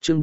Chương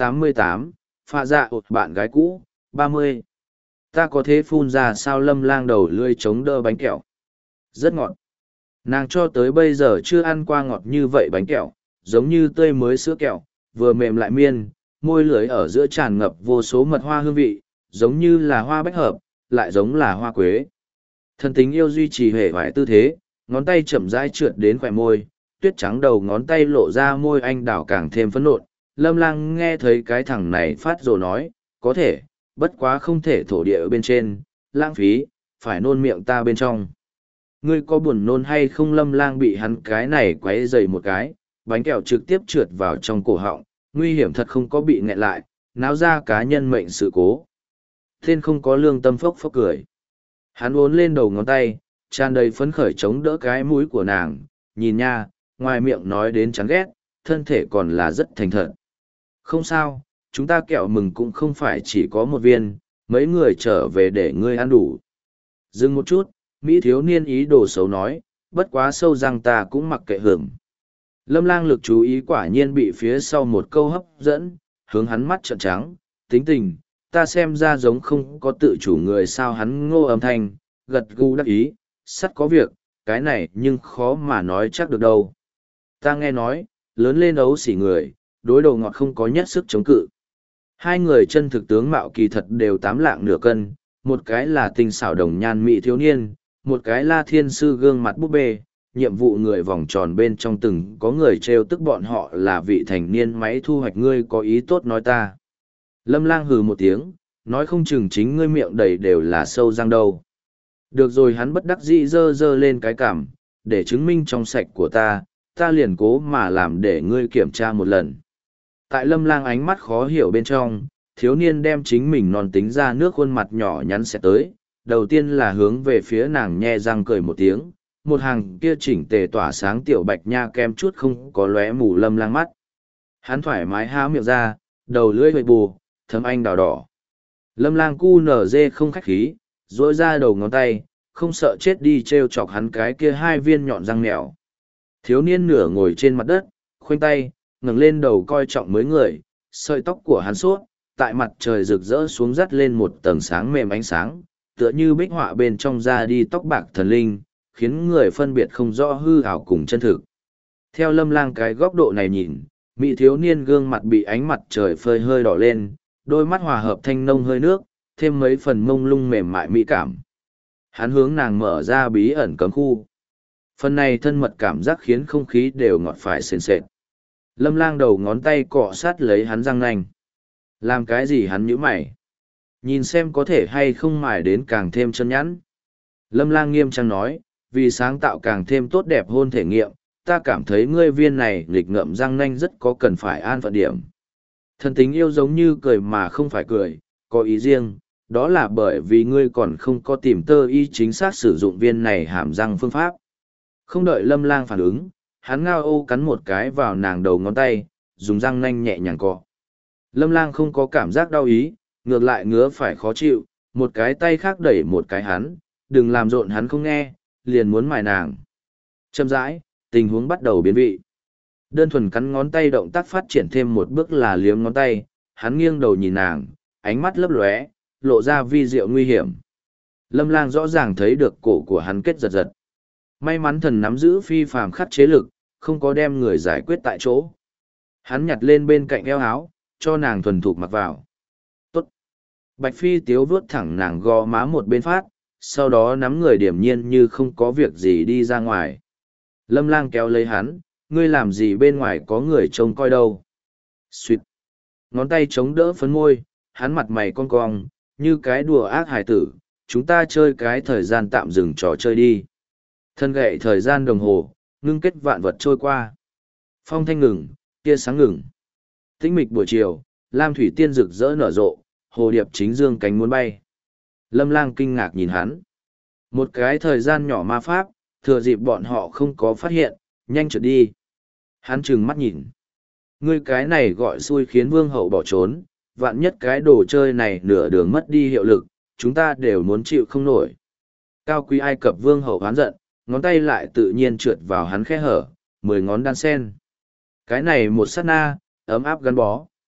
488, pha dạ ột bạn gái cũ, 30. Ta có thế phun ra sao Lâm Lang đầu lươi chống đỡ bánh kẹo. Rất ngọt. Nàng cho tới bây giờ chưa ăn qua ngọt như vậy bánh kẹo, giống như tươi mới sữa kẹo, vừa mềm lại miên, môi lưới ở giữa tràn ngập vô số mật hoa hương vị, giống như là hoa bách hợp, lại giống là hoa quế. Thần tính yêu duy trì hề hoài tư thế, ngón tay chậm rãi trượt đến khỏe môi, tuyết trắng đầu ngón tay lộ ra môi anh đào càng thêm phấn nộn. Lâm Lang nghe thấy cái thằng này phát rồ nói, có thể, bất quá không thể thổ địa ở bên trên, lãng phí, phải nôn miệng ta bên trong. Ngươi có buồn nôn hay không? Lâm Lang bị hắn cái này quấy dày một cái, bánh kẹo trực tiếp trượt vào trong cổ họng, nguy hiểm thật không có bị nghẹn lại, náo ra cá nhân mệnh sự cố. Tên không có lương tâm phốc phốc cười. Hắn uốn lên đầu ngón tay, tràn đầy phấn khởi chống đỡ cái mũi của nàng, nhìn nha, ngoài miệng nói đến chán ghét, thân thể còn là rất thành thật. Không sao, chúng ta kẹo mừng cũng không phải chỉ có một viên, mấy người trở về để ngươi ăn đủ. Dừng một chút, Mỹ thiếu niên ý đồ xấu nói, bất quá sâu răng ta cũng mặc kệ hưởng. Lâm Lang lực chú ý quả nhiên bị phía sau một câu hấp dẫn, hướng hắn mắt trợn trắng, tính tình, ta xem ra giống không có tự chủ người sao. Hắn ngô âm thanh, gật gù đắc ý, sắt có việc, cái này nhưng khó mà nói chắc được đâu. Ta nghe nói, lớn lên ấu xỉ người, đối đầu ngọt không có nhất sức chống cự. Hai người chân thực tướng mạo kỳ thật đều 8 lạng nửa cân, một cái là tinh xảo đồng nhan mỹ thiếu niên, một cái là thiên sư gương mặt búp bê. Nhiệm vụ người vòng tròn bên trong từng có người trêu tức bọn họ là vị thành niên máy thu hoạch. Ngươi có ý tốt nói ta. Lâm Lang hừ một tiếng, nói không chừng chính ngươi miệng đầy đều là sâu răng đâu. Được rồi, hắn bất đắc dĩ giơ giơ lên cái cảm, để chứng minh trong sạch của ta, ta liền cố mà làm để ngươi kiểm tra một lần. Tại Lâm Lang ánh mắt khó hiểu bên trong, thiếu niên đem chính mình non tính ra nước khuôn mặt nhỏ nhắn sẽ tới, đầu tiên là hướng về phía nàng nhe răng cười một tiếng, một hàng kia chỉnh tề tỏa sáng tiểu bạch nha kem chút không có lóe mù Lâm Lang mắt. Hắn thoải mái há miệng ra, đầu lưỡi huệ bù, thấm anh đào đỏ. Lâm Lang cu nở dê không khách khí, duỗi ra đầu ngón tay, không sợ chết đi trêu chọc hắn cái kia hai viên nhọn răng mèo. Thiếu niên nửa ngồi trên mặt đất, khoanh tay, ngẩng lên đầu coi trọng mới người, sợi tóc của hắn suốt, tại mặt trời rực rỡ xuống dắt lên một tầng sáng mềm ánh sáng, tựa như bích họa bên trong ra đi tóc bạc thần linh, khiến người phân biệt không rõ hư ảo cùng chân thực. Theo Lâm Lang cái góc độ này nhìn, mỹ thiếu niên gương mặt bị ánh mặt trời phơi hơi đỏ lên, đôi mắt hòa hợp thanh nông hơi nước, thêm mấy phần mông lung mềm mại mỹ cảm. Hắn hướng nàng mở ra bí ẩn cấm khu. Phần này thân mật cảm giác khiến không khí đều ngọt phải sền sệt. Lâm Lang đầu ngón tay cọ sát lấy hắn răng nanh. Làm cái gì? Hắn nhíu mày. Nhìn xem có thể hay không mài đến càng thêm chân nhẵn. Lâm Lang nghiêm trang nói, vì sáng tạo càng thêm tốt đẹp hôn thể nghiệm, ta cảm thấy ngươi viên này nghịch ngợm răng nanh rất có cần phải an phận điểm. Thần tính yêu giống như cười mà không phải cười, có ý riêng, đó là bởi vì ngươi còn không có tìm tơ y chính xác sử dụng viên này hàm răng phương pháp. Không đợi Lâm Lang phản ứng, hắn ngao ô cắn một cái vào nàng đầu ngón tay, dùng răng nanh nhẹ nhàng cọ. Lâm Lang không có cảm giác đau ý, ngược lại ngứa phải khó chịu, một cái tay khác đẩy một cái hắn, đừng làm rộn hắn không nghe, liền muốn mài nàng. Chậm rãi, tình huống bắt đầu biến vị. Đơn thuần cắn ngón tay động tác phát triển thêm một bước là liếm ngón tay, hắn nghiêng đầu nhìn nàng, ánh mắt lấp lóe, lộ ra vi diệu nguy hiểm. Lâm Lang rõ ràng thấy được cổ của hắn kết giật giật. May mắn thần nắm giữ phi phàm khắc chế lực, không có đem người giải quyết tại chỗ. Hắn nhặt lên bên cạnh eo áo, cho nàng thuần thục mặc vào. Tốt. Bạch Phi tiếu vuốt thẳng nàng gò má một bên phát, sau đó nắm người điềm nhiên như không có việc gì đi ra ngoài. Lâm Lang kéo lấy hắn, ngươi làm gì bên ngoài có người trông coi đâu. Xuyệt. Ngón tay chống đỡ phấn môi, hắn mặt mày cong cong, như cái đùa ác hài tử, chúng ta chơi cái thời gian tạm dừng trò chơi đi. Thân gậy thời gian đồng hồ, ngưng kết vạn vật trôi qua. Phong thanh ngừng, tia sáng ngừng. Tĩnh mịch buổi chiều, lam thủy tiên rực rỡ nở rộ, hồ điệp chính dương cánh muốn bay. Lâm Lang kinh ngạc nhìn hắn. Một cái thời gian nhỏ ma pháp, thừa dịp bọn họ không có phát hiện, nhanh trượt đi. Hắn trừng mắt nhìn. Ngươi cái này gọi xui khiến vương hậu bỏ trốn, vạn nhất cái đồ chơi này nửa đường mất đi hiệu lực, chúng ta đều muốn chịu không nổi. Cao quý Ai Cập vương hậu hoán giận, ngón tay lại tự nhiên trượt vào hắn khe hở, 10 ngón đan sen. Cái này một sát na, ấm áp gắn bó.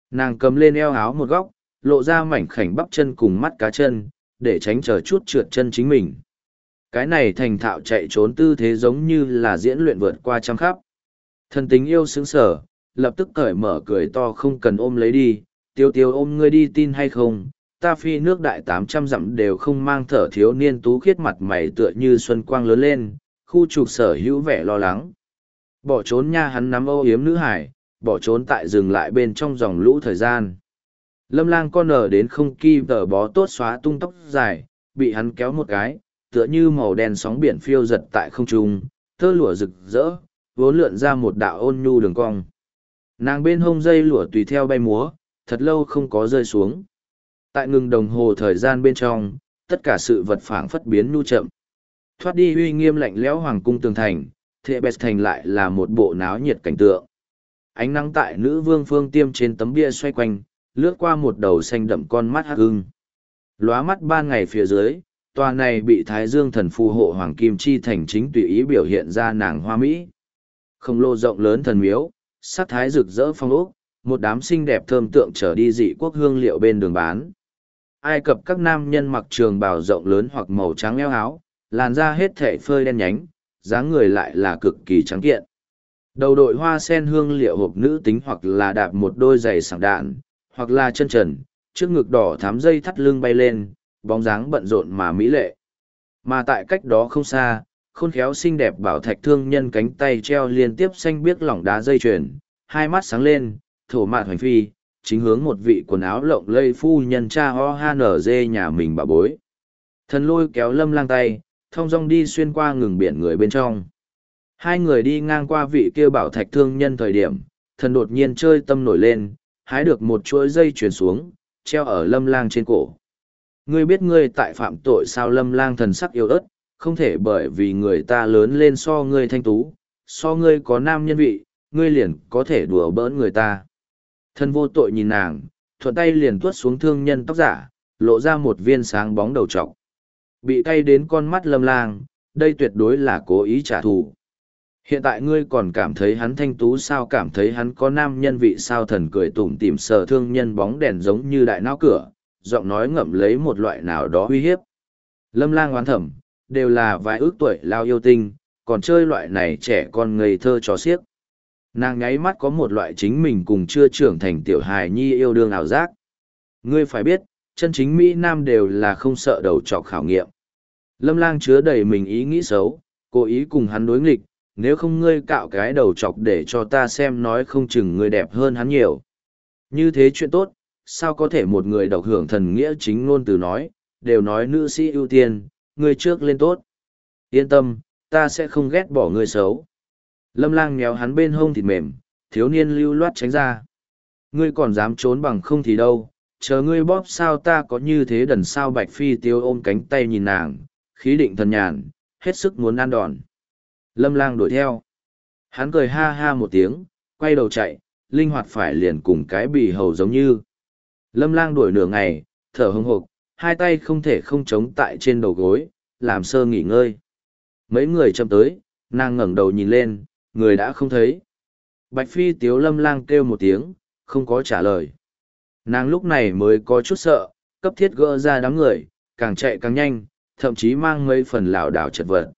Nàng cầm lên eo áo một góc, lộ ra mảnh khảnh bắp chân cùng mắt cá chân, để tránh chờ chút trượt chân chính mình. Cái này thành thạo chạy trốn tư thế giống như là diễn luyện vượt qua trăm khắp. Thần tình yêu sững sở, lập tức cởi mở cười to không cần ôm lấy đi, tiêu tiêu ôm ngươi đi tin hay không, ta phi nước đại 800 dặm đều không mang thở thiếu niên tú khiết mặt mày tựa như xuân quang lớn lên, khu trục sở hữu vẻ lo lắng. Bỏ trốn nha hắn nắm âu yếm nữ hải, bỏ trốn tại dừng lại bên trong dòng lũ thời gian. Lâm lang con nở đến không ki tờ bó tốt xóa tung tóc dài, bị hắn kéo một cái, tựa như màu đen sóng biển phiêu giật tại không trung, tơ lụa rực rỡ, vốn lượn ra một đạo ôn nhu đường cong. Nàng bên hông dây lụa tùy theo bay múa, thật lâu không có rơi xuống. Tại ngừng đồng hồ thời gian bên trong, tất cả sự vật phảng phất biến nhu chậm. Thoát đi uy nghiêm lạnh lẽo hoàng cung tường thành, Thệ Bẹt thành lại là một bộ náo nhiệt cảnh tượng. Ánh nắng tại nữ vương phương tiêm trên tấm bia xoay quanh, lướt qua một đầu xanh đậm con mắt hắc hưng. Lóa mắt ban ngày phía dưới, tòa này bị Thái Dương thần phù hộ hoàng kim chi thành chính tùy ý biểu hiện ra nàng hoa mỹ. Khổng lồ rộng lớn thần miếu, sắc thái rực rỡ phong ốc, một đám xinh đẹp thơm tượng trở đi dị quốc hương liệu bên đường bán. Ai Cập các nam nhân mặc trường bào rộng lớn hoặc màu trắng eo áo, làn da hết thảy phơi đen nhánh, dáng người lại là cực kỳ trắng kiện. Đầu đội hoa sen hương liệu hộp nữ tính hoặc là đạp một đôi giày sảng đạn, hoặc là chân trần, trước ngực đỏ thám dây thắt lưng bay lên, bóng dáng bận rộn mà mỹ lệ. Mà tại cách đó không xa, khôn khéo xinh đẹp bảo thạch thương nhân cánh tay treo liên tiếp xanh biếc lỏng đá dây chuyền, hai mắt sáng lên, thổ mạt hoành phi, chính hướng một vị quần áo lộng lây phu nhân cha ho han ở dê nhà mình bà bối. Thần lôi kéo Lâm lang tay, thong dong đi xuyên qua ngừng biển người bên trong. Hai người đi ngang qua vị kia bảo thạch thương nhân thời điểm, thần đột nhiên chơi tâm nổi lên, hái được một chuỗi dây chuyền xuống, treo ở Lâm lang trên cổ. Ngươi biết ngươi tại phạm tội sao? Lâm lang thần sắc yếu ớt, không thể bởi vì người ta lớn lên so ngươi thanh tú, so ngươi có nam nhân vị, ngươi liền có thể đùa bỡn người ta. Thần vô tội nhìn nàng, thuận tay liền tuốt xuống thương nhân tóc giả, lộ ra một viên sáng bóng đầu trọc. Bị cay đến con mắt Lâm lang, đây tuyệt đối là cố ý trả thù. Hiện tại ngươi còn cảm thấy hắn thanh tú sao? Cảm thấy hắn có nam nhân vị sao? Thần cười tủm tỉm sờ thương nhân bóng đèn giống như đại não cửa, giọng nói ngậm lấy một loại nào đó uy hiếp. Lâm lang oán thầm, đều là vài ước tuổi lao yêu tinh, còn chơi loại này trẻ con ngây thơ trò xiếc. Nàng nháy mắt có một loại chính mình cùng chưa trưởng thành tiểu hài nhi yêu đương ảo giác. Ngươi phải biết, chân chính Mỹ Nam đều là không sợ đầu trọc khảo nghiệm. Lâm lang chứa đầy mình ý nghĩ xấu, cố ý cùng hắn đối nghịch, nếu không ngươi cạo cái đầu trọc để cho ta xem, nói không chừng ngươi đẹp hơn hắn nhiều. Như thế chuyện tốt, sao có thể một người độc hưởng thần nghĩa chính ngôn từ nói, đều nói nữ sĩ ưu tiên, ngươi trước lên tốt. Yên tâm, ta sẽ không ghét bỏ ngươi xấu. Lâm lang méo hắn bên hông thịt mềm, thiếu niên lưu loát tránh ra. Ngươi còn dám trốn bằng không thì đâu, chờ ngươi bóp sao ta có như thế đần sao? Bạch Phi Tiêu ôm cánh tay nhìn nàng, khí định thần nhàn, hết sức muốn ăn đòn. Lâm lang đuổi theo. Hắn cười ha ha một tiếng, quay đầu chạy, linh hoạt phải liền cùng cái bì hầu giống như. Lâm lang đuổi nửa ngày, thở hừng hực, hai tay không thể không chống tại trên đầu gối, làm sơ nghỉ ngơi. Mấy người chậm tới, nàng ngẩng đầu nhìn lên, người đã không thấy. Bạch Phi Tiếu Lâm lang kêu một tiếng, không có trả lời. Nàng lúc này mới có chút sợ, cấp thiết gỡ ra đám người, càng chạy càng nhanh, thậm chí mang mấy phần lảo đảo chật vật.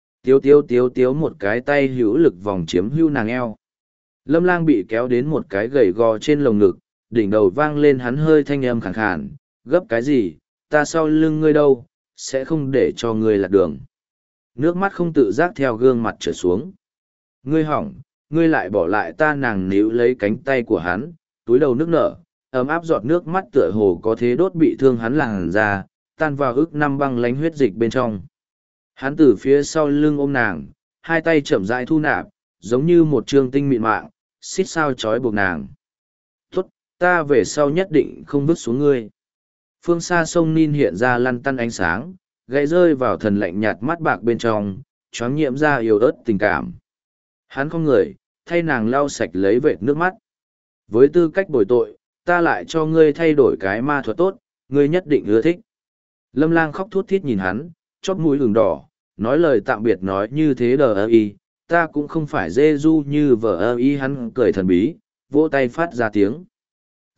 Tiếu một cái tay hữu lực vòng chiếm hưu nàng eo. Lâm lang bị kéo đến một cái gầy gò trên lồng ngực, đỉnh đầu vang lên hắn hơi thanh âm khàn khàn, gấp cái gì, ta sau lưng ngươi đâu, sẽ không để cho ngươi lạc đường. Nước mắt không tự giác theo gương mặt trở xuống. Ngươi hỏng, ngươi lại bỏ lại ta. Nàng níu lấy cánh tay của hắn, túi đầu nước nở, ấm áp giọt nước mắt tựa hồ có thế đốt bị thương hắn làn ra, tan vào ức năm băng lánh huyết dịch bên trong. Hắn từ phía sau lưng ôm nàng, hai tay chậm rãi thu nạp, giống như một trương tinh mịn mạng, xít sao trói buộc nàng. Tốt, ta về sau nhất định không vứt xuống ngươi. Phương xa sông Nin hiện ra lăn tăn ánh sáng, gãy rơi vào thần lạnh nhạt mắt bạc bên trong, choáng nhiễm ra yếu ớt tình cảm. Hắn không người, thay nàng lau sạch lấy vệt nước mắt. Với tư cách bồi tội, ta lại cho ngươi thay đổi cái ma thuật tốt, ngươi nhất định ưa thích. Lâm lang khóc thút thít nhìn hắn, chóp mũi ửng đỏ, nói lời tạm biệt nói như thế đờ ơ y, ta cũng không phải dê du như vợ ơ y. Hắn cười thần bí, vỗ tay phát ra tiếng.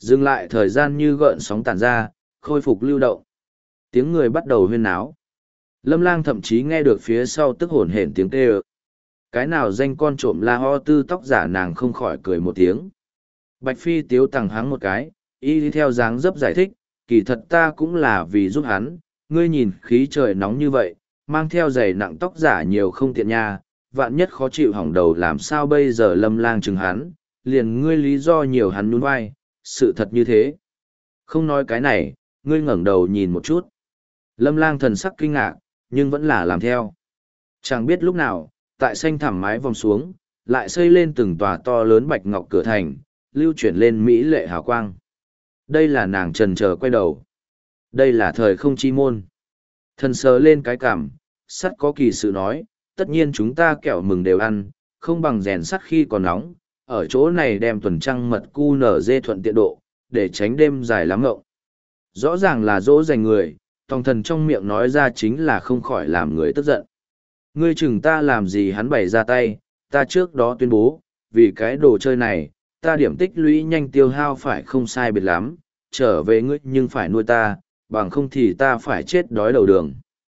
Dừng lại thời gian như gợn sóng tản ra, khôi phục lưu động. Tiếng người bắt đầu huyên náo. Lâm Lang thậm chí nghe được phía sau tức hổn hển tiếng kêu. Cái nào danh con trộm la ho tư tóc giả, nàng không khỏi cười một tiếng. Bạch Phi tiếu tằng hắng một cái, y đi theo dáng dấp giải thích, kỳ thật ta cũng là vì giúp hắn, ngươi nhìn khí trời nóng như vậy, mang theo giày nặng tóc giả nhiều không tiện nha, vạn nhất khó chịu hỏng đầu làm sao bây giờ. Lâm Lang chừng hắn, liền ngươi lý do nhiều hắn nhún vai, sự thật như thế. Không nói cái này, ngươi ngẩng đầu nhìn một chút. Lâm Lang thần sắc kinh ngạc, nhưng vẫn là làm theo. Chẳng biết lúc nào, tại xanh thẳm mái vòng xuống, lại xây lên từng tòa to lớn bạch ngọc cửa thành, lưu chuyển lên mỹ lệ hào quang. Đây là nàng trần chờ quay đầu. Đây là thời không chi môn. Thần sờ lên cái cảm, sắt có kỳ sự nói, tất nhiên chúng ta kẹo mừng đều ăn, không bằng rèn sắt khi còn nóng, ở chỗ này đem tuần trăng mật cu nở dê thuận tiện độ, để tránh đêm dài lắm ngộng. Rõ ràng là dỗ dành người, tòng thần trong miệng nói ra chính là không khỏi làm người tức giận. Ngươi chừng ta làm gì, hắn bày ra tay, ta trước đó tuyên bố, vì cái đồ chơi này, ta điểm tích lũy nhanh tiêu hao phải không sai biệt lắm, trở về ngươi nhưng phải nuôi ta, bằng không thì ta phải chết đói đầu đường.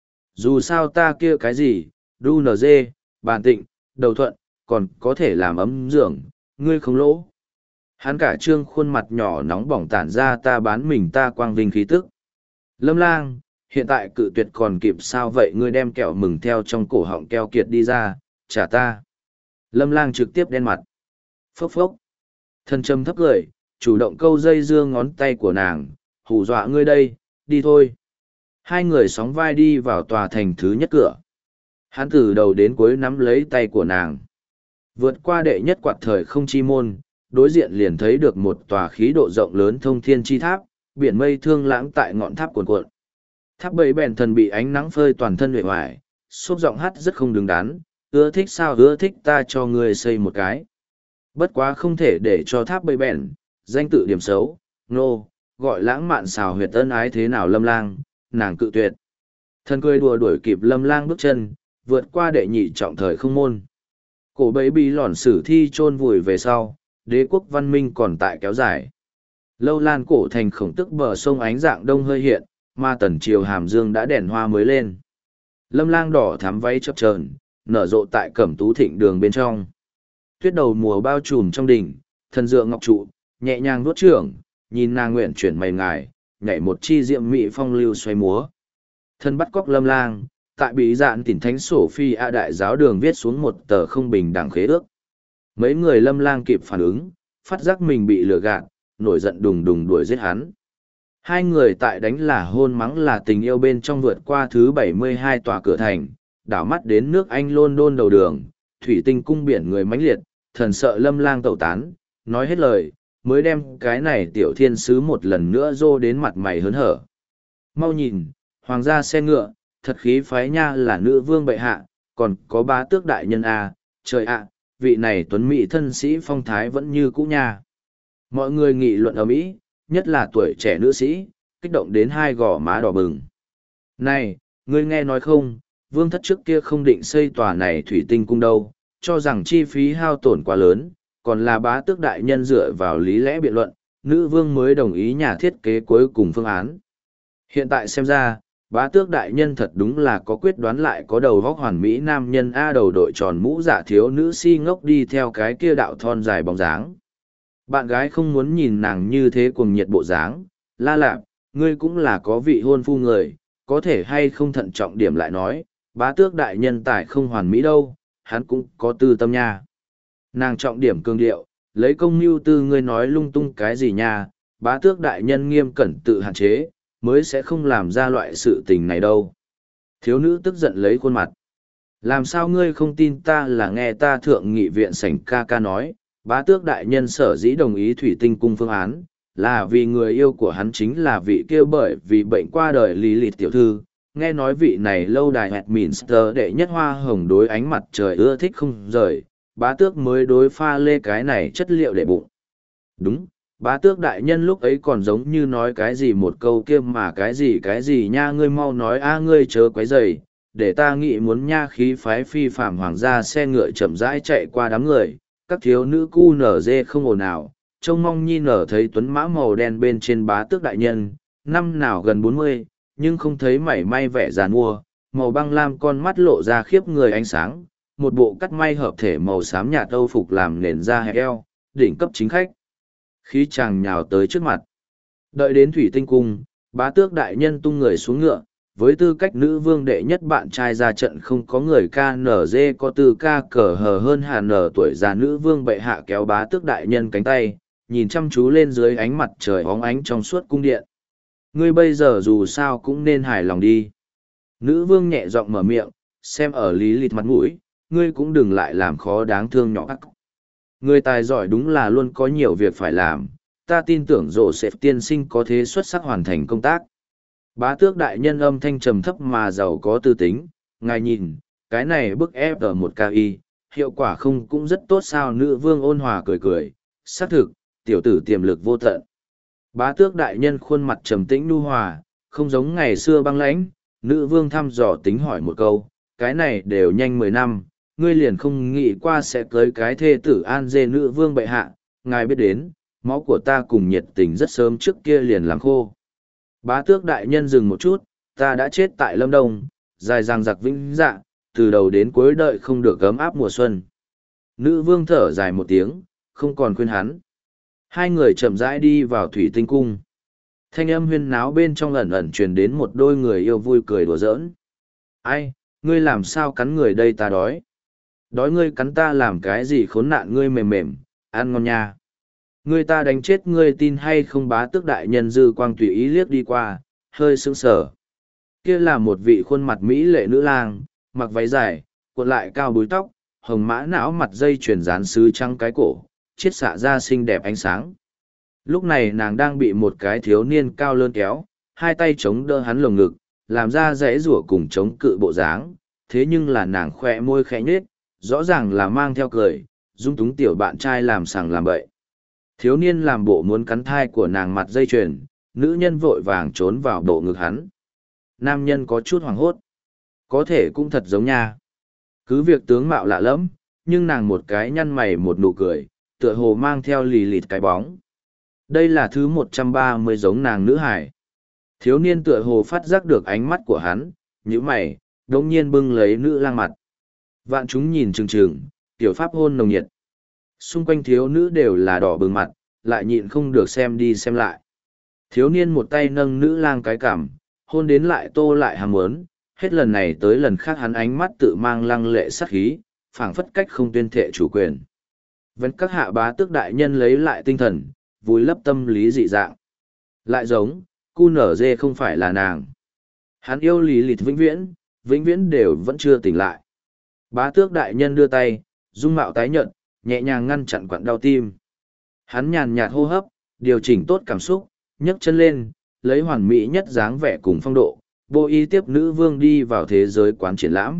Dù sao ta kia cái gì, đu nở dê, bàn tịnh, đầu thuận, còn có thể làm ấm dưỡng, ngươi không lỗ. Hắn cả trương khuôn mặt nhỏ nóng bỏng tản ra ta bán mình ta quang vinh khí tức. Lâm Lang, hiện tại cự tuyệt còn kịp sao vậy, ngươi đem kẹo mừng theo trong cổ họng keo kiệt đi ra, trả ta. Lâm Lang trực tiếp đen mặt. Phốc phốc. Thân châm thấp cười, chủ động câu dây dưa ngón tay của nàng, hù dọa ngươi đây, đi thôi. Hai người sóng vai đi vào tòa thành thứ nhất cửa. Hắn từ đầu đến cuối nắm lấy tay của nàng. Vượt qua đệ nhất quạt thời không chi môn, đối diện liền thấy được một tòa khí độ rộng lớn thông thiên chi tháp, biển mây thương lãng tại ngọn tháp cuồn cuộn. Tháp bầy bèn thần bị ánh nắng phơi toàn thân uể oải, xốp giọng hát rất không đứng đắn, ưa thích sao ưa thích, ta cho ngươi xây một cái. Bất quá không thể để cho tháp bầy bèn, danh tự điểm xấu, nô, gọi lãng mạn xào huyệt ân ái thế nào. Lâm Lang, nàng cự tuyệt. Thần cười đùa đuổi kịp Lâm Lang bước chân, vượt qua đệ nhị trọng thời không môn. Cổ bấy bị lòn sử thi chôn vùi về sau, đế quốc văn minh còn tại kéo dài. Lâu lan cổ thành khổng tức bờ sông ánh dạng đông hơi hiện, mà tần triều hàm dương đã đèn hoa mới lên. Lâm Lang đỏ thắm váy chập chờn, nở rộ tại cẩm tú thịnh đường bên trong. Tuyết đầu mùa bao trùm trong đỉnh, thần dựa ngọc trụ, nhẹ nhàng vuốt trưởng, nhìn nàng nguyện chuyển mày ngài, nhảy một chi diệm mị phong lưu xoay múa. Thân bắt cóc Lâm Lang, tại bí dạn tỉnh thánh sổ phi a đại giáo đường viết xuống một tờ không bình đẳng khế ước. Mấy người Lâm Lang kịp phản ứng, phát giác mình bị lừa gạt, nổi giận đùng đùng đuổi giết hắn. Hai người tại đánh là hôn mắng là tình yêu bên trong vượt qua thứ 72 tòa cửa thành, đảo mắt đến nước Anh London đầu đường, thủy tinh cung biển người mãnh liệt, thần sợ Lâm Lang tẩu tán, nói hết lời, mới đem cái này tiểu thiên sứ một lần nữa rô đến mặt mày hớn hở. Mau nhìn, hoàng gia xe ngựa, thật khí phái nha, là nữ vương bệ hạ, còn có bá tước đại nhân a, trời ạ, vị này tuấn mỹ thân sĩ phong thái vẫn như cũ nha. Mọi người nghị luận ầm ĩ, nhất là tuổi trẻ nữ sĩ, kích động đến hai gò má đỏ bừng. Này, ngươi nghe nói không, vương thất trước kia không định xây tòa này thủy tinh cung đâu, cho rằng chi phí hao tổn quá lớn, còn là bá tước đại nhân dựa vào lý lẽ biện luận, nữ vương mới đồng ý nhà thiết kế cuối cùng phương án. Hiện tại xem ra, bá tước đại nhân thật đúng là có quyết đoán, lại có đầu vóc hoàn mỹ nam nhân A, đầu đội tròn mũ dạ thiếu nữ si ngốc đi theo cái kia đạo thon dài bóng dáng. Bạn gái không muốn nhìn nàng như thế cuồng nhiệt bộ dáng, la lạp, ngươi cũng là có vị hôn phu người, có thể hay không thận trọng điểm lại nói, bá tước đại nhân tài không hoàn mỹ đâu, hắn cũng có tư tâm nha. Nàng trọng điểm cương điệu, lấy công mưu tư, ngươi nói lung tung cái gì nha, bá tước đại nhân nghiêm cẩn tự hạn chế, mới sẽ không làm ra loại sự tình này đâu. Thiếu nữ tức giận lấy khuôn mặt. Làm sao ngươi không tin ta, là nghe ta thượng nghị viện sảnh ca ca nói, bá tước đại nhân sở dĩ đồng ý thủy tinh cung phương án, là vì người yêu của hắn chính là vị kia bởi vì bệnh qua đời lý lịt tiểu thư. Nghe nói vị này lâu đài Westminster đệ nhất hoa hồng đối ánh mặt trời ưa thích không rời, bá tước mới đối pha lê cái này chất liệu để bụng. Đúng, bá tước đại nhân lúc ấy còn giống như nói cái gì một câu kia mà cái gì nha, ngươi mau nói a, ngươi chớ quấy rầy, để ta nghĩ muốn nha. Khí phái phi phàm hoàng gia xe ngựa chậm rãi chạy qua đám người, các thiếu nữ cu nở dê không ồn ào, trông mong nhi nở thấy tuấn mã màu đen bên trên bá tước đại nhân, năm nào gần 40, nhưng không thấy mảy may vẻ giàn mua, màu băng lam con mắt lộ ra khiếp người ánh sáng, một bộ cắt may hợp thể màu xám nhạt âu phục làm nền da hẹp eo, đỉnh cấp chính khách. Khí chàng nhào tới trước mặt. Đợi đến thủy tinh cung, bá tước đại nhân tung người xuống ngựa, với tư cách nữ vương đệ nhất bạn trai ra trận không có người KNG có tư ca cờ hờ hơn hà nở tuổi già nữ vương bệ hạ kéo bá tước đại nhân cánh tay, nhìn chăm chú lên dưới ánh mặt trời hóng ánh trong suốt cung điện. Ngươi bây giờ dù sao cũng nên hài lòng đi. Nữ vương nhẹ giọng mở miệng, xem ở lý lịch mặt mũi, ngươi cũng đừng lại làm khó đáng thương nhỏ ác. Người tài giỏi đúng là luôn có nhiều việc phải làm, ta tin tưởng rộ sẽ tiên sinh có thế xuất sắc hoàn thành công tác. Bá tước đại nhân âm thanh trầm thấp mà giàu có tư tính, ngài nhìn, cái này bức ép ở một KI, hiệu quả không cũng rất tốt sao. Nữ vương ôn hòa cười cười, xác thực, tiểu tử tiềm lực vô tận. Bá tước đại nhân khuôn mặt trầm tĩnh nhu hòa, không giống ngày xưa băng lãnh. Nữ vương thăm dò tính hỏi một câu, cái này đều nhanh 10 năm, ngươi liền không nghĩ qua sẽ cưới cái thê tử an dê. Nữ vương bệ hạ, ngài biết đến, máu của ta cùng nhiệt tình rất sớm trước kia liền làm khô. Bá tước đại nhân dừng một chút, ta đã chết tại Lâm Đông, dài dằng dặc vĩnh dạ, từ đầu đến cuối đợi không được ấm áp mùa xuân. Nữ vương thở dài một tiếng, không còn khuyên hắn. Hai người chậm rãi đi vào thủy tinh cung. Thanh âm huyên náo bên trong ẩn ẩn truyền đến một đôi người yêu vui cười đùa giỡn. Ai, ngươi làm sao cắn người đây, ta đói. Đói ngươi cắn ta làm cái gì, khốn nạn ngươi mềm mềm, ăn ngon nha. Ngươi ta đánh chết ngươi tin hay không. Bá tước đại nhân dư quang tùy ý liếc đi qua, hơi sững sờ. Kia là một vị khuôn mặt mỹ lệ nữ lang, mặc váy dài, cuộn lại cao búi tóc, hồng mã não mặt dây chuyền dán sứ trắng cái cổ, chiết xạ ra xinh đẹp ánh sáng. Lúc này nàng đang bị một cái thiếu niên cao lơn kéo, hai tay chống đỡ hắn lồng ngực, làm ra dãy rủa cùng chống cự bộ dáng, thế nhưng là nàng khoe môi khẽ nhếch, rõ ràng là mang theo cười, dung túng tiểu bạn trai làm sằng làm bậy. Thiếu niên làm bộ muốn cắn thai của nàng mặt dây chuyền, nữ nhân vội vàng trốn vào bộ ngực hắn. Nam nhân có chút hoảng hốt. Có thể cũng thật giống nha. Cứ việc tướng mạo lạ lẫm, nhưng nàng một cái nhăn mày một nụ cười, tựa hồ mang theo lì lịt cái bóng. Đây là thứ 130 giống nàng nữ hải. Thiếu niên tựa hồ phát giác được ánh mắt của hắn, nhíu mày, đống nhiên bưng lấy nữ lang mặt. Vạn chúng nhìn chừng chừng, tiểu pháp hôn nồng nhiệt. Xung quanh thiếu nữ đều là đỏ bừng mặt, lại nhịn không được xem đi xem lại. Thiếu niên một tay nâng nữ lang cái cằm, hôn đến lại tô lại ham muốn, hết lần này tới lần khác hắn ánh mắt tự mang lăng lệ sát khí, phảng phất cách không tuyên thệ chủ quyền. Vẫn các hạ bá tước đại nhân lấy lại tinh thần, vùi lấp tâm lý dị dạng. Lại giống, cu nở dê không phải là nàng. Hắn yêu lý lịt vĩnh viễn đều vẫn chưa tỉnh lại. Bá tước đại nhân đưa tay, dung mạo tái nhợt, nhẹ nhàng ngăn chặn quặn đau tim. Hắn nhàn nhạt hô hấp, điều chỉnh tốt cảm xúc, nhấc chân lên, lấy hoàn mỹ nhất dáng vẻ cùng phong độ, bộ y tiếp nữ vương đi vào thế giới quán triển lãm.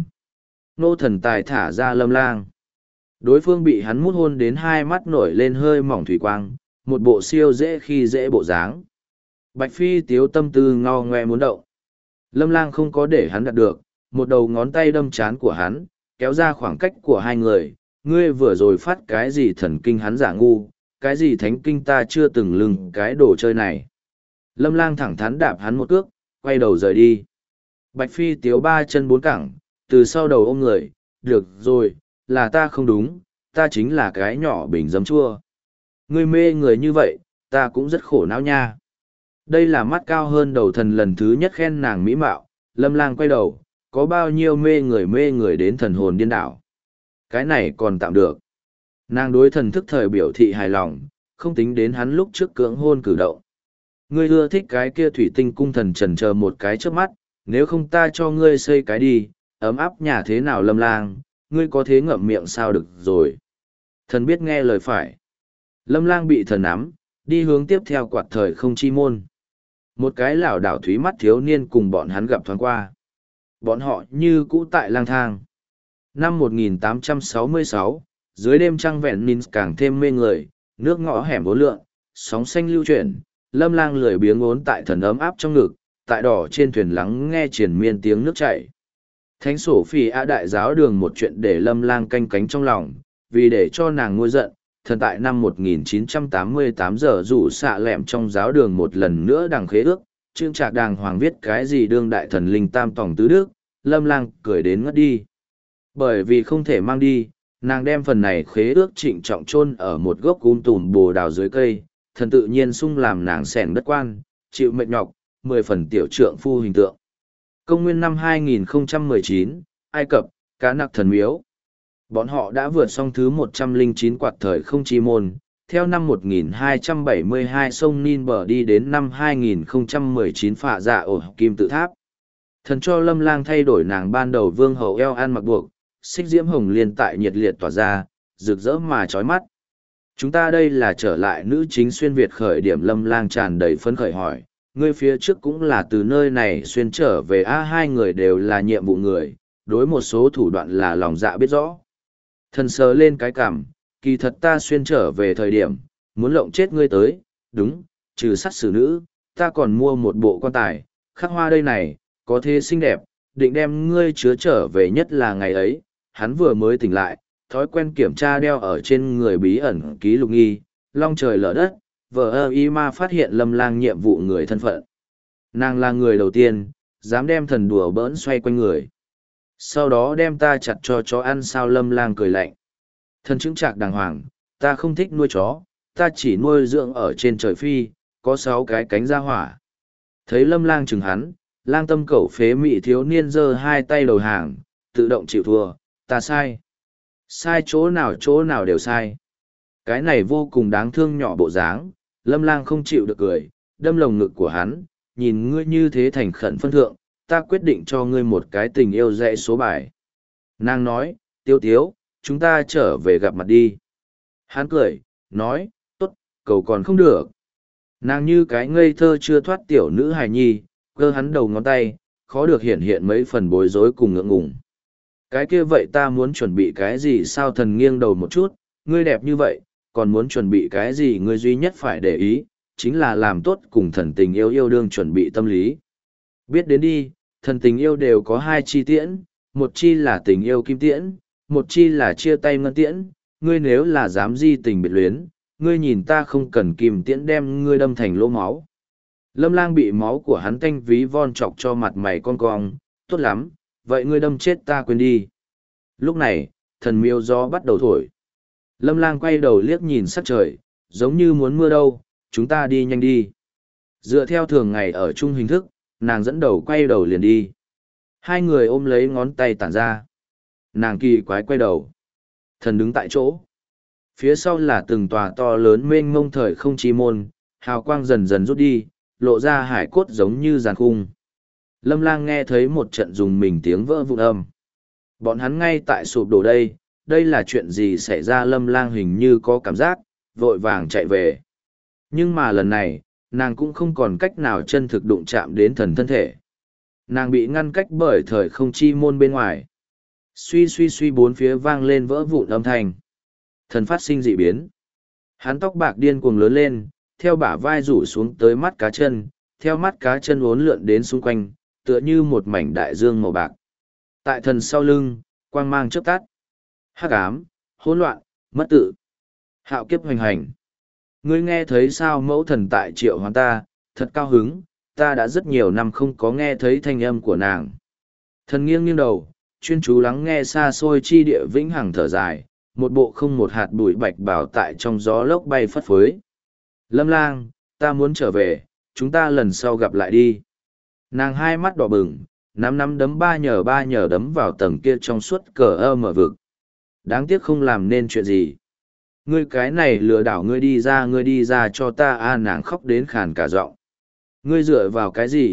Nô thần tài thả ra Lâm Lang. Đối phương bị hắn mút hôn đến hai mắt nổi lên hơi mỏng thủy quang, một bộ siêu dễ khi dễ bộ dáng. Bạch Phi tiếu tâm tư ngao ngoe muốn động. Lâm Lang không có để hắn đạt được, một đầu ngón tay đâm chán của hắn, kéo ra khoảng cách của hai người. Ngươi vừa rồi phát cái gì thần kinh, hắn giả ngu, cái gì thánh kinh ta chưa từng lưng cái đồ chơi này. Lâm Lang thẳng thắn đạp hắn một cước, quay đầu rời đi. Bạch Phi tiếu ba chân bốn cẳng, từ sau đầu ôm người, được rồi, là ta không đúng, ta chính là cái nhỏ bình giấm chua. Ngươi mê người như vậy, ta cũng rất khổ não nha. Đây là mắt cao hơn đầu thần lần thứ nhất khen nàng mỹ mạo, Lâm Lang quay đầu, có bao nhiêu mê người đến thần hồn điên đảo. Cái này còn tạm được. Nàng đối thần thức thời biểu thị hài lòng, không tính đến hắn lúc trước cưỡng hôn cử động. Ngươi ưa thích cái kia thủy tinh cung thần trần chờ một cái trước mắt, nếu không ta cho ngươi xây cái đi, ấm áp nhà thế nào. Lâm Lang, ngươi có thế ngậm miệng sao được rồi. Thần biết nghe lời phải. Lâm Lang bị thần nắm, đi hướng tiếp theo quạt thời không chi môn. Một cái lảo đảo thúy mắt thiếu niên cùng bọn hắn gặp thoáng qua. Bọn họ như cũ tại lang thang. Năm 1866, dưới đêm trăng vẹn Nins càng thêm mê người, nước ngõ hẻm vô lượng, sóng xanh lưu chuyển, Lâm Lang lười biếng ốn tại thần ấm áp trong ngực, tại đỏ trên thuyền lắng nghe triền miên tiếng nước chảy. Thánh Sổ Phi A đại giáo đường một chuyện để Lâm Lang canh cánh trong lòng, vì để cho nàng nguôi giận, thần tại năm 1988 giờ rủ xạ lẹm trong giáo đường một lần nữa đằng khế ước, trương trạc đàng hoàng viết cái gì đương đại thần linh tam tòng tứ đức, Lâm Lang cười đến ngất đi. Bởi vì không thể mang đi, nàng đem phần này khế ước trịnh trọng chôn ở một gốc tùm bồ đào dưới cây, thần tự nhiên sung làm nàng sẻn đất quan, chịu mệt nhọc, 10 phần tiểu trượng phu hình tượng. Công nguyên năm 2019, Ai Cập, Cá Nặc Thần Miếu. Bọn họ đã vượt xong thứ 109 quạt thời không chi môn, theo năm 1272 sông Nin bờ đi đến năm 2019 phạ dạ ổ kim tự tháp. Thần cho Lâm Lang thay đổi nàng ban đầu vương hậu eo ăn mặc buộc, xích diễm hồng liên tại nhiệt liệt tỏa ra, rực rỡ mà chói mắt. Chúng ta đây là trở lại nữ chính xuyên Việt khởi điểm. Lâm Lang tràn đầy phấn khởi hỏi, ngươi phía trước cũng là từ nơi này xuyên trở về hai người đều là nhiệm vụ người, đối một số thủ đoạn là lòng dạ biết rõ. Thần sờ lên cái cằm, kỳ thật ta xuyên trở về thời điểm, muốn lộng chết ngươi tới, đúng, trừ sát xử nữ, ta còn mua một bộ quan tài, khắc hoa đây này, có thế xinh đẹp, định đem ngươi chứa trở về. Nhất là ngày ấy, hắn vừa mới tỉnh lại, thói quen kiểm tra đeo ở trên người bí ẩn ký lục nghi, long trời lở đất, vợ y ma phát hiện Lâm Lang nhiệm vụ người thân phận. Nàng là người đầu tiên, dám đem thần đùa bỡn xoay quanh người. Sau đó đem ta chặt cho chó ăn sao? Lâm Lang cười lạnh. Thần chứng trạc đàng hoàng, ta không thích nuôi chó, ta chỉ nuôi dưỡng ở trên trời phi, có 6 cái cánh ra hỏa. Thấy Lâm Lang chừng hắn, lang tâm cẩu phế mị thiếu niên giơ 2 tay đầu hàng, tự động chịu thua, ta sai. Sai chỗ nào đều sai. Cái này vô cùng đáng thương nhỏ bộ dáng, Lâm Lang không chịu được cười, đâm lồng ngực của hắn, nhìn ngươi như thế thành khẩn phân thượng, ta quyết định cho ngươi một cái tình yêu dãy số bài. Nàng nói, Tiếu Tiếu, chúng ta trở về gặp mặt đi. Hắn cười, nói, tốt, cầu còn không được. Nàng như cái ngây thơ chưa thoát tiểu nữ hài nhi, cơ hắn đầu ngón tay, khó được hiện hiện mấy phần bối rối cùng ngượng ngùng. Cái kia vậy ta muốn chuẩn bị cái gì sao? Thần nghiêng đầu một chút, ngươi đẹp như vậy, còn muốn chuẩn bị cái gì? Ngươi duy nhất phải để ý, chính là làm tốt cùng thần tình yêu yêu đương chuẩn bị tâm lý. Biết đến đi, thần tình yêu đều có 2 chi tiễn, một chi là tình yêu kim tiễn, một chi là chia tay ngân tiễn. Ngươi nếu là dám di tình biệt luyến, ngươi nhìn ta không cần kim tiễn đem ngươi đâm thành lỗ máu. Lâm Lang bị máu của hắn tanh ví von chọc cho mặt mày con cong, tốt lắm, vậy ngươi đâm chết ta quên đi. Lúc này, thần miêu gió bắt đầu thổi. Lâm Lang quay đầu liếc nhìn sắc trời, giống như muốn mưa đâu, chúng ta đi nhanh đi. Dựa theo thường ngày ở chung hình thức, nàng dẫn đầu quay đầu liền đi. 2 người ôm lấy ngón tay tản ra. Nàng kỳ quái quay đầu. Thần đứng tại chỗ. Phía sau là từng tòa to lớn mênh mông thời không chi môn, hào quang dần dần rút đi, lộ ra hải cốt giống như giàn khung. Lâm Lang nghe thấy một trận rùng mình tiếng vỡ vụn âm. Bọn hắn ngay tại sụp đổ đây, đây là chuyện gì xảy ra? Lâm Lang hình như có cảm giác, vội vàng chạy về. Nhưng mà lần này, nàng cũng không còn cách nào chân thực đụng chạm đến thần thân thể. Nàng bị ngăn cách bởi thời không chi môn bên ngoài. Suy suy suy bốn phía vang lên vỡ vụn âm thanh. Thần phát sinh dị biến. Hắn tóc bạc điên cuồng lớn lên, theo bả vai rủ xuống tới mắt cá chân, theo mắt cá chân uốn lượn đến xung quanh, tựa như một mảnh đại dương màu bạc. Tại thần sau lưng, quang mang chớp tắt. Hắc ám, hỗn loạn, mất tự. Hạo kiếp hoành hành. Ngươi nghe thấy sao? Mẫu thần tại triệu hoán ta, thật cao hứng, ta đã rất nhiều năm không có nghe thấy thanh âm của nàng. Thần nghiêng nghiêng đầu, chuyên chú lắng nghe xa xôi chi địa vĩnh hằng thở dài, một bộ không một hạt bụi bạch bảo tại trong gió lốc bay phất phới. Lâm Lang, ta muốn trở về, chúng ta lần sau gặp lại đi. Nàng 2 mắt đỏ bừng, nắm đấm ba nhờ đấm vào tầng kia trong suốt cờ mở vực. Đáng tiếc không làm nên chuyện gì. Ngươi cái này lừa đảo, ngươi đi ra cho ta. Nàng khóc đến khàn cả giọng. Ngươi dựa vào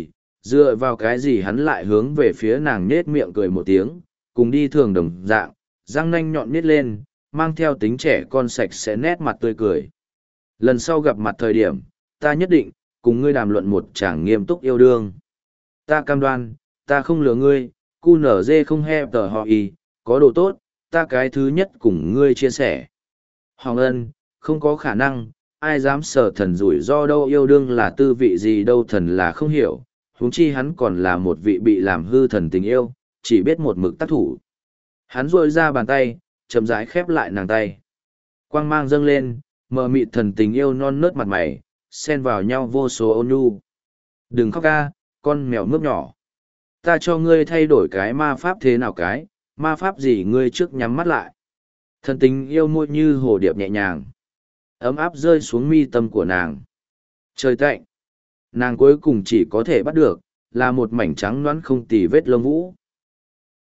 cái gì? Hắn lại hướng về phía nàng nết miệng cười một tiếng, cùng đi thường đồng dạng, răng nanh nhọn nít lên, mang theo tính trẻ con sạch sẽ nét mặt tươi cười. Lần sau gặp mặt thời điểm, ta nhất định cùng ngươi đàm luận một tràng nghiêm túc yêu đương. Ta cam đoan, ta không lừa ngươi, QNZ không he tờ họ y, có đồ tốt, ta cái thứ nhất cùng ngươi chia sẻ. Hoàng ân, không có khả năng, ai dám sở thần rủi ro đâu, yêu đương là tư vị gì đâu, thần là không hiểu, huống chi hắn còn là một vị bị làm hư thần tình yêu, chỉ biết một mực tác thủ. Hắn rội ra bàn tay, chậm rãi khép lại nàng tay. Quang mang dâng lên, mờ mịt thần tình yêu non nớt mặt mày, xen vào nhau vô số ôn nhu. Đừng khóc ca, con mèo mướp nhỏ. Ta cho ngươi thay đổi cái ma pháp thế nào cái, ma pháp gì ngươi trước nhắm mắt lại. Thần tình yêu môi như hồ điệp nhẹ nhàng. Ấm áp rơi xuống mi tâm của nàng. Trời tạnh. Nàng cuối cùng chỉ có thể bắt được, là một mảnh trắng loãng không tì vết lông vũ.